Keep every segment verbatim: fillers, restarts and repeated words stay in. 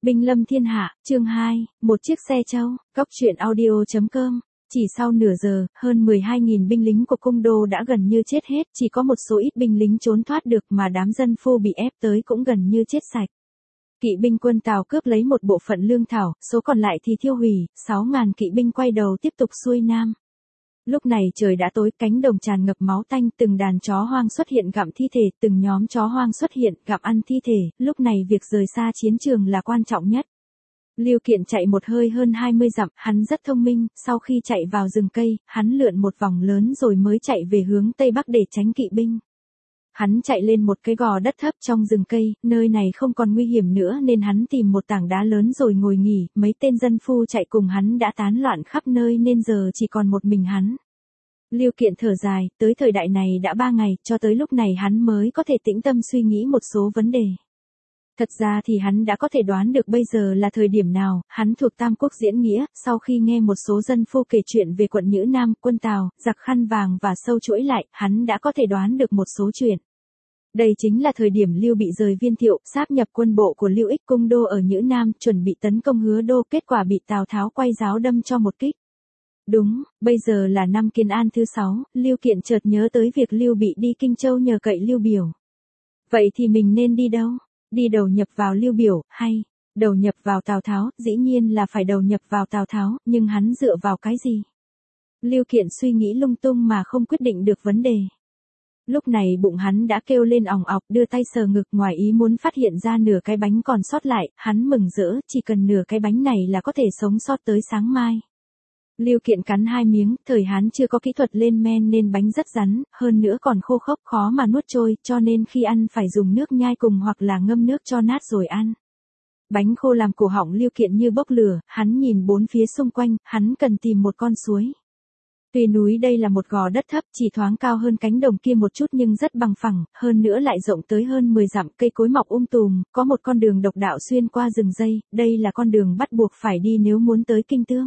Binh lâm thiên hạ, chương hai, một chiếc xe trâu, Cóc truyện audio.com. Chỉ sau nửa giờ, hơn mười hai nghìn binh lính của cung đô đã gần như chết hết, chỉ có một số ít binh lính trốn thoát được mà đám dân phu bị ép tới cũng gần như chết sạch. Kỵ binh quân Tào cướp lấy một bộ phận lương thảo, số còn lại thì thiêu hủy, sáu ngàn kỵ binh quay đầu tiếp tục xuôi nam. Lúc này trời đã tối, cánh đồng tràn ngập máu tanh, từng đàn chó hoang xuất hiện gặm thi thể, từng nhóm chó hoang xuất hiện gặm ăn thi thể, lúc này việc rời xa chiến trường là quan trọng nhất. Lưu Kiện chạy một hơi hơn hai mươi dặm, hắn rất thông minh, sau khi chạy vào rừng cây, hắn lượn một vòng lớn rồi mới chạy về hướng tây bắc để tránh kỵ binh. Hắn chạy lên một cái gò đất thấp trong rừng cây, nơi này không còn nguy hiểm nữa nên hắn tìm một tảng đá lớn rồi ngồi nghỉ, mấy tên dân phu chạy cùng hắn đã tán loạn khắp nơi nên giờ chỉ còn một mình hắn. Lưu Kiện thở dài, tới thời đại này đã ba ngày, cho tới lúc này hắn mới có thể tĩnh tâm suy nghĩ một số vấn đề. Thật ra thì hắn đã có thể đoán được bây giờ là thời điểm nào, hắn thuộc Tam Quốc diễn nghĩa, sau khi nghe một số dân phu kể chuyện về quận Nhữ Nam, quân Tào, giặc khăn vàng và sâu chuỗi lại, hắn đã có thể đoán được một số chuyện. Đây chính là thời điểm Lưu Bị rời Viên Thiệu, sáp nhập quân bộ của Lưu Ích cung đô ở Nhữ Nam, chuẩn bị tấn công Hứa Đô, kết quả bị Tào Tháo quay giáo đâm cho một kích. Đúng, bây giờ là năm Kiến An thứ sáu, Lưu Kiện chợt nhớ tới việc Lưu Bị đi Kinh Châu nhờ cậy Lưu Biểu. Vậy thì mình nên đi đâu? Đi đầu nhập vào Lưu Biểu, hay đầu nhập vào Tào Tháo? Dĩ nhiên là phải đầu nhập vào Tào Tháo, nhưng hắn dựa vào cái gì? Lưu Kiện suy nghĩ lung tung mà không quyết định được vấn đề. Lúc này bụng hắn đã kêu lên òng ọc, đưa tay sờ ngực, ngoài ý muốn phát hiện ra nửa cái bánh còn sót lại, hắn mừng rỡ, chỉ cần nửa cái bánh này là có thể sống sót tới sáng mai. Lưu Kiện cắn hai miếng, thời Hán chưa có kỹ thuật lên men nên bánh rất rắn, hơn nữa còn khô khốc khó mà nuốt trôi, cho nên khi ăn phải dùng nước nhai cùng hoặc là ngâm nước cho nát rồi ăn. Bánh khô làm cổ họng Lưu Kiện như bốc lửa, hắn nhìn bốn phía xung quanh, hắn cần tìm một con suối. Tuy núi đây là một gò đất thấp, chỉ thoáng cao hơn cánh đồng kia một chút nhưng rất bằng phẳng, hơn nữa lại rộng tới hơn mười dặm, cây cối mọc um tùm, có một con đường độc đạo xuyên qua rừng dây, đây là con đường bắt buộc phải đi nếu muốn tới Kinh Tương.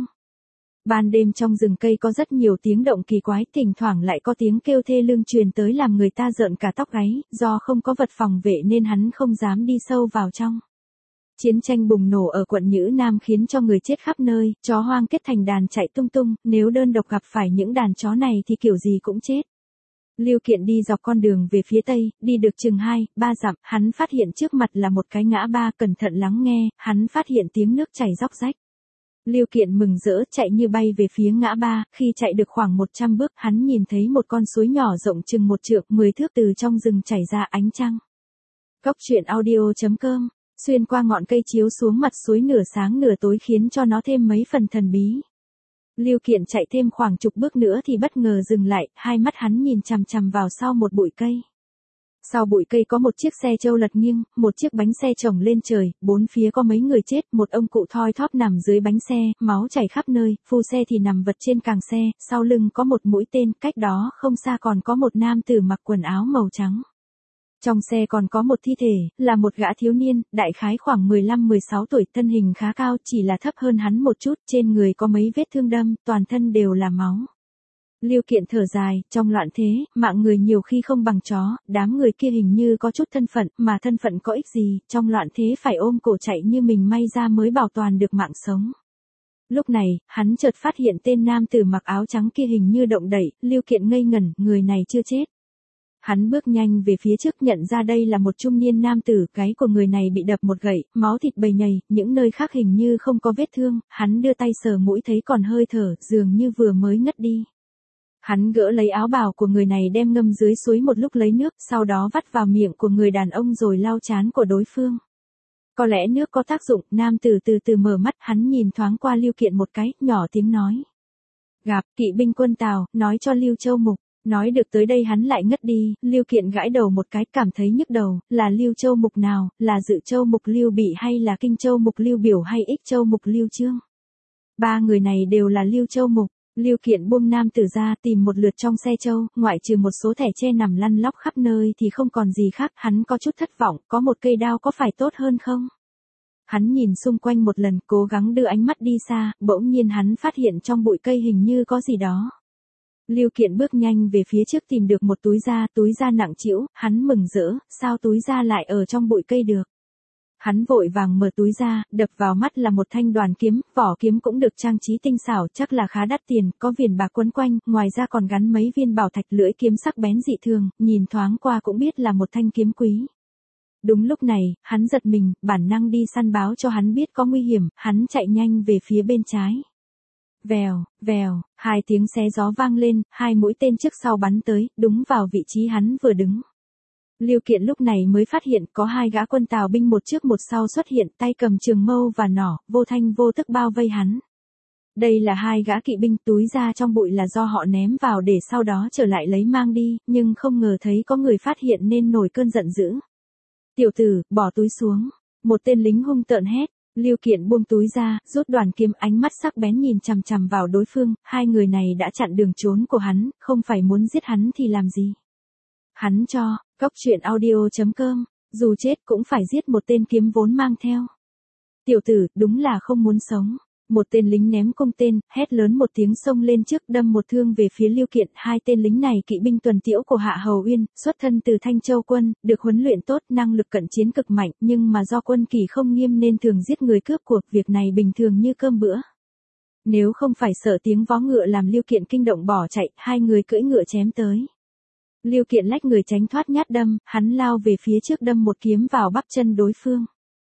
Ban đêm trong rừng cây có rất nhiều tiếng động kỳ quái, thỉnh thoảng lại có tiếng kêu thê lương truyền tới làm người ta rợn cả tóc gáy, do không có vật phòng vệ nên hắn không dám đi sâu vào trong. Chiến tranh bùng nổ ở quận Nhữ Nam khiến cho người chết khắp nơi, chó hoang kết thành đàn chạy tung tung, nếu đơn độc gặp phải những đàn chó này thì kiểu gì cũng chết. Lưu Kiện đi dọc con đường về phía tây, đi được chừng hai, ba dặm, hắn phát hiện trước mặt là một cái ngã ba, cẩn thận lắng nghe, hắn phát hiện tiếng nước chảy róc rách. Lưu Kiện mừng rỡ chạy như bay về phía ngã ba, khi chạy được khoảng một trăm bước, hắn nhìn thấy một con suối nhỏ rộng chừng một trượng, mười thước từ trong rừng chảy ra ánh trăng. Cóc truyện audio.com, xuyên qua ngọn cây chiếu xuống mặt suối nửa sáng nửa tối khiến cho nó thêm mấy phần thần bí. Lưu Kiện chạy thêm khoảng chục bước nữa thì bất ngờ dừng lại, hai mắt hắn nhìn chằm chằm vào sau một bụi cây. Sau bụi cây có một chiếc xe trâu lật nghiêng, một chiếc bánh xe chồng lên trời, bốn phía có mấy người chết, một ông cụ thoi thóp nằm dưới bánh xe, máu chảy khắp nơi, phu xe thì nằm vật trên càng xe, sau lưng có một mũi tên, cách đó không xa còn có một nam tử mặc quần áo màu trắng. Trong xe còn có một thi thể, là một gã thiếu niên, đại khái khoảng mười lăm mười sáu tuổi, thân hình khá cao, chỉ là thấp hơn hắn một chút, trên người có mấy vết thương đâm, toàn thân đều là máu. Lưu Kiện thở dài, trong loạn thế, mạng người nhiều khi không bằng chó, đám người kia hình như có chút thân phận, mà thân phận có ích gì, trong loạn thế phải ôm cổ chạy như mình may ra mới bảo toàn được mạng sống. Lúc này, hắn chợt phát hiện tên nam tử mặc áo trắng kia hình như động đậy, Lưu Kiện ngây ngẩn, người này chưa chết. Hắn bước nhanh về phía trước nhận ra đây là một trung niên nam tử, gáy của người này bị đập một gậy, máu thịt bầy nhầy, những nơi khác hình như không có vết thương, hắn đưa tay sờ mũi thấy còn hơi thở, dường như vừa mới ngất đi. Hắn gỡ lấy áo bào của người này đem ngâm dưới suối một lúc lấy nước, sau đó vắt vào miệng của người đàn ông rồi lau trán của đối phương. Có lẽ nước có tác dụng, nam tử từ từ mở mắt, hắn nhìn thoáng qua Lưu Kiện một cái, nhỏ tiếng nói. Gặp, kỵ binh quân Tào, nói cho Lưu Châu Mục. Nói được tới đây hắn lại ngất đi, Lưu Kiện gãi đầu một cái, cảm thấy nhức đầu, là Lưu Châu Mục nào, là Dự Châu Mục Lưu Bị hay là Kinh Châu Mục Lưu Biểu hay Ích Châu Mục Lưu Chương? Ba người này đều là Lưu Châu Mục. Lưu Kiện buông nam tử ra, tìm một lượt trong xe trâu, ngoại trừ một số thẻ tre nằm lăn lóc khắp nơi thì không còn gì khác, hắn có chút thất vọng, có một cây đao có phải tốt hơn không? Hắn nhìn xung quanh một lần, cố gắng đưa ánh mắt đi xa, bỗng nhiên hắn phát hiện trong bụi cây hình như có gì đó. Lưu Kiện bước nhanh về phía trước tìm được một túi da, túi da nặng trĩu, hắn mừng rỡ, sao túi da lại ở trong bụi cây được? Hắn vội vàng mở túi ra, đập vào mắt là một thanh đoàn kiếm, vỏ kiếm cũng được trang trí tinh xảo, chắc là khá đắt tiền, có viền bạc quấn quanh, ngoài ra còn gắn mấy viên bảo thạch, lưỡi kiếm sắc bén dị thường, nhìn thoáng qua cũng biết là một thanh kiếm quý. Đúng lúc này, hắn giật mình, bản năng đi săn báo cho hắn biết có nguy hiểm, hắn chạy nhanh về phía bên trái. Vèo, vèo, hai tiếng xé gió vang lên, hai mũi tên trước sau bắn tới, đúng vào vị trí hắn vừa đứng. Lưu Kiện lúc này mới phát hiện có hai gã quân Tào binh một trước một sau xuất hiện, tay cầm trường mâu và nỏ, vô thanh vô tức bao vây hắn. Đây là hai gã kỵ binh, túi ra trong bụi là do họ ném vào để sau đó trở lại lấy mang đi, nhưng không ngờ thấy có người phát hiện nên nổi cơn giận dữ. Tiểu tử, bỏ túi xuống. Một tên lính hung tợn hét. Lưu Kiện buông túi ra, rút đoàn kiếm, ánh mắt sắc bén nhìn chằm chằm vào đối phương, hai người này đã chặn đường trốn của hắn, không phải muốn giết hắn thì làm gì. Hắn cho, cốc truyện audio chấm com, dù chết cũng phải giết một tên kiếm vốn mang theo. Tiểu tử, đúng là không muốn sống. Một tên lính ném cung tên, hét lớn một tiếng xông lên trước đâm một thương về phía Lưu Kiện. Hai tên lính này kỵ binh tuần tiễu của Hạ Hầu Uyên, xuất thân từ Thanh Châu quân, được huấn luyện tốt, năng lực cận chiến cực mạnh, nhưng mà do quân kỷ không nghiêm nên thường giết người cướp cuộc, việc này bình thường như cơm bữa. Nếu không phải sợ tiếng vó ngựa làm Lưu Kiện kinh động bỏ chạy, hai người cưỡi ngựa chém tới. Lưu Kiện lách người tránh thoát nhát đâm, hắn lao về phía trước đâm một kiếm vào bắp chân đối phương.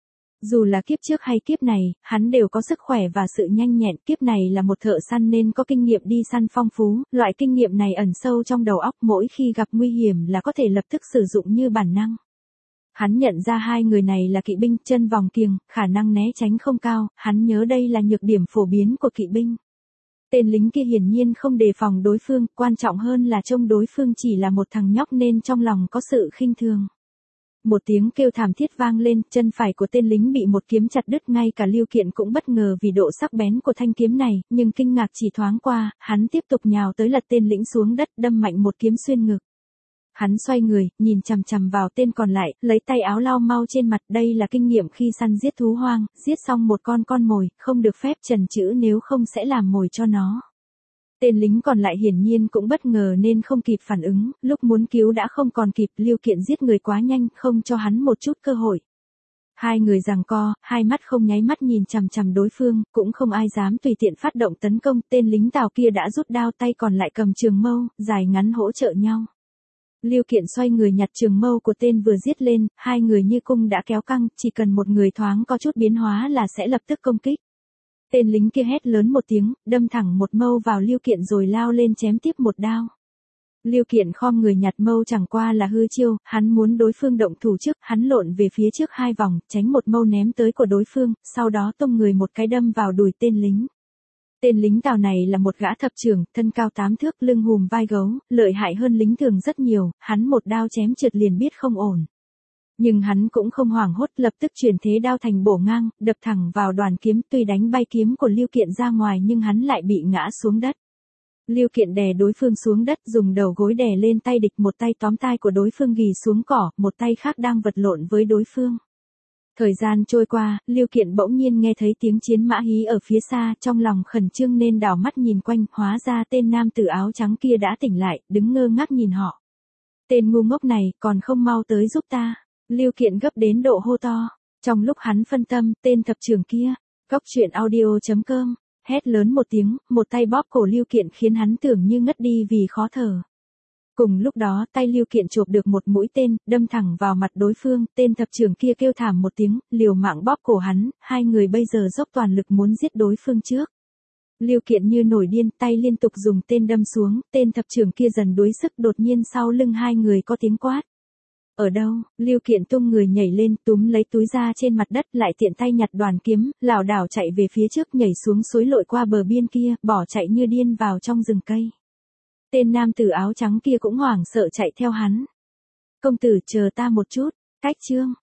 Dù là kiếp trước hay kiếp này, hắn đều có sức khỏe và sự nhanh nhẹn, kiếp này là một thợ săn nên có kinh nghiệm đi săn phong phú, loại kinh nghiệm này ẩn sâu trong đầu óc, mỗi khi gặp nguy hiểm là có thể lập tức sử dụng như bản năng. Hắn nhận ra hai người này là kỵ binh, chân vòng kiềng, khả năng né tránh không cao, hắn nhớ đây là nhược điểm phổ biến của kỵ binh. Tên lính kia hiển nhiên không đề phòng đối phương, quan trọng hơn là trông đối phương chỉ là một thằng nhóc nên trong lòng có sự khinh thường. Một tiếng kêu thảm thiết vang lên, chân phải của tên lính bị một kiếm chặt đứt, ngay cả Lưu Kiện cũng bất ngờ vì độ sắc bén của thanh kiếm này, nhưng kinh ngạc chỉ thoáng qua, hắn tiếp tục nhào tới lật tên lính xuống đất, đâm mạnh một kiếm xuyên ngực. Hắn xoay người, nhìn chằm chằm vào tên còn lại, lấy tay áo lau mau trên mặt, đây là kinh nghiệm khi săn giết thú hoang, giết xong một con con mồi, không được phép chần chữ nếu không sẽ làm mồi cho nó. Tên lính còn lại hiển nhiên cũng bất ngờ nên không kịp phản ứng, lúc muốn cứu đã không còn kịp, Lưu Kiện giết người quá nhanh, không cho hắn một chút cơ hội. Hai người giằng co, hai mắt không nháy mắt nhìn chằm chằm đối phương, cũng không ai dám tùy tiện phát động tấn công, tên lính Tào kia đã rút đao, tay còn lại cầm trường mâu, dài ngắn hỗ trợ nhau. Lưu Kiện xoay người nhặt trường mâu của tên vừa giết lên, hai người như cung đã kéo căng, chỉ cần một người thoáng có chút biến hóa là sẽ lập tức công kích. Tên lính kia hét lớn một tiếng, đâm thẳng một mâu vào Lưu Kiện rồi lao lên chém tiếp một đao. Lưu Kiện khom người nhặt mâu chẳng qua là hư chiêu, hắn muốn đối phương động thủ trước, hắn lộn về phía trước hai vòng, tránh một mâu ném tới của đối phương, sau đó tung người một cái đâm vào đùi tên lính. Tên lính Tào này là một gã thập trưởng, thân cao tám thước, lưng hùm vai gấu, lợi hại hơn lính thường rất nhiều, hắn một đao chém trượt liền biết không ổn. Nhưng hắn cũng không hoảng hốt, lập tức chuyển thế đao thành bổ ngang, đập thẳng vào đoàn kiếm, tuy đánh bay kiếm của Lưu Kiện ra ngoài nhưng hắn lại bị ngã xuống đất. Lưu Kiện đè đối phương xuống đất, dùng đầu gối đè lên tay địch, một tay tóm tai của đối phương ghì xuống cỏ, một tay khác đang vật lộn với đối phương. Thời gian trôi qua, Lưu Kiện bỗng nhiên nghe thấy tiếng chiến mã hí ở phía xa, trong lòng khẩn trương nên đảo mắt nhìn quanh, hóa ra tên nam tử áo trắng kia đã tỉnh lại, đứng ngơ ngác nhìn họ. Tên ngu ngốc này, còn không mau tới giúp ta. Lưu Kiện gấp đến độ hô to. Trong lúc hắn phân tâm, tên thập trưởng kia, cốc truyện audio chấm com, hét lớn một tiếng, một tay bóp cổ Lưu Kiện khiến hắn tưởng như ngất đi vì khó thở. Cùng lúc đó, tay Lưu Kiện chộp được một mũi tên, đâm thẳng vào mặt đối phương, tên thập trưởng kia kêu thảm một tiếng, liều mạng bóp cổ hắn, hai người bây giờ dốc toàn lực muốn giết đối phương trước. Lưu Kiện như nổi điên, tay liên tục dùng tên đâm xuống, tên thập trưởng kia dần đuối sức, đột nhiên sau lưng hai người có tiếng quát. Ở đâu? Lưu Kiện tung người nhảy lên, túm lấy túi ra trên mặt đất, lại tiện tay nhặt đoàn kiếm, lảo đảo chạy về phía trước, nhảy xuống suối lội qua bờ biên kia, bỏ chạy như điên vào trong rừng cây. Tên nam tử áo trắng kia cũng hoảng sợ chạy theo hắn. Công tử chờ ta một chút, cách chương.